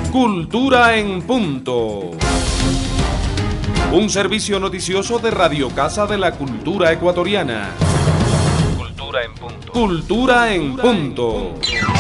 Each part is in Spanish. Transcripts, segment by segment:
Cultura en Punto. Un servicio noticioso de Radio Casa de la Cultura Ecuatoriana. Cultura en Punto. Cultura en Punto.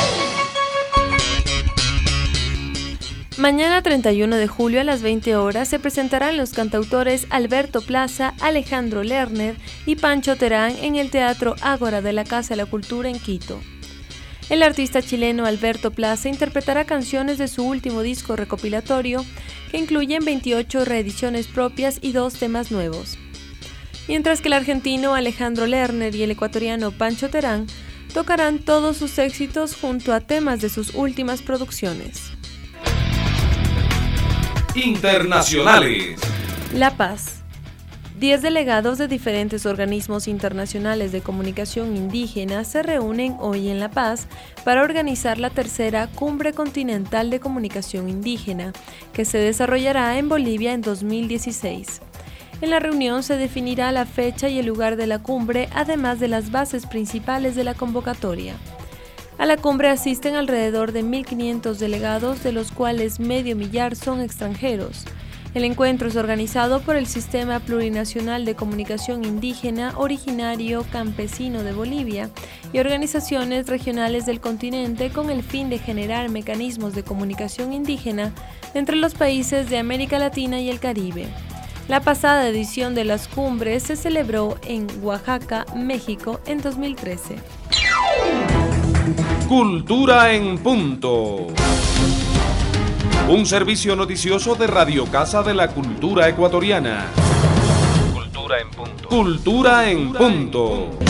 Mañana 31 de julio a las 20 horas se presentarán los cantautores Alberto Plaza, Alejandro Lerner y Pancho Terán en el Teatro Ágora de la Casa de la Cultura en Quito. El artista chileno Alberto Plaza interpretará canciones de su último disco recopilatorio, que incluyen 28 reediciones propias y 2 temas nuevos. Mientras que el argentino Alejandro Lerner y el ecuatoriano Pancho Terán tocarán todos sus éxitos junto a temas de sus últimas producciones. Internacionales. La Paz. 10 delegados de diferentes organismos internacionales de comunicación indígena se reúnen hoy en La Paz para organizar la tercera Cumbre Continental de Comunicación Indígena, que se desarrollará en Bolivia en 2016. En la reunión se definirá la fecha y el lugar de la cumbre, además de las bases principales de la convocatoria. A la cumbre asisten alrededor de 1.500 delegados, de los cuales medio millar son extranjeros. El encuentro es organizado por el Sistema Plurinacional de Comunicación Indígena Originario Campesino de Bolivia y organizaciones regionales del continente, con el fin de generar mecanismos de comunicación indígena entre los países de América Latina y el Caribe. La pasada edición de las cumbres se celebró en Oaxaca, México, en 2013. Cultura en Punto. Un servicio noticioso de Radio Casa de la Cultura Ecuatoriana. Cultura en Punto. Cultura en Punto.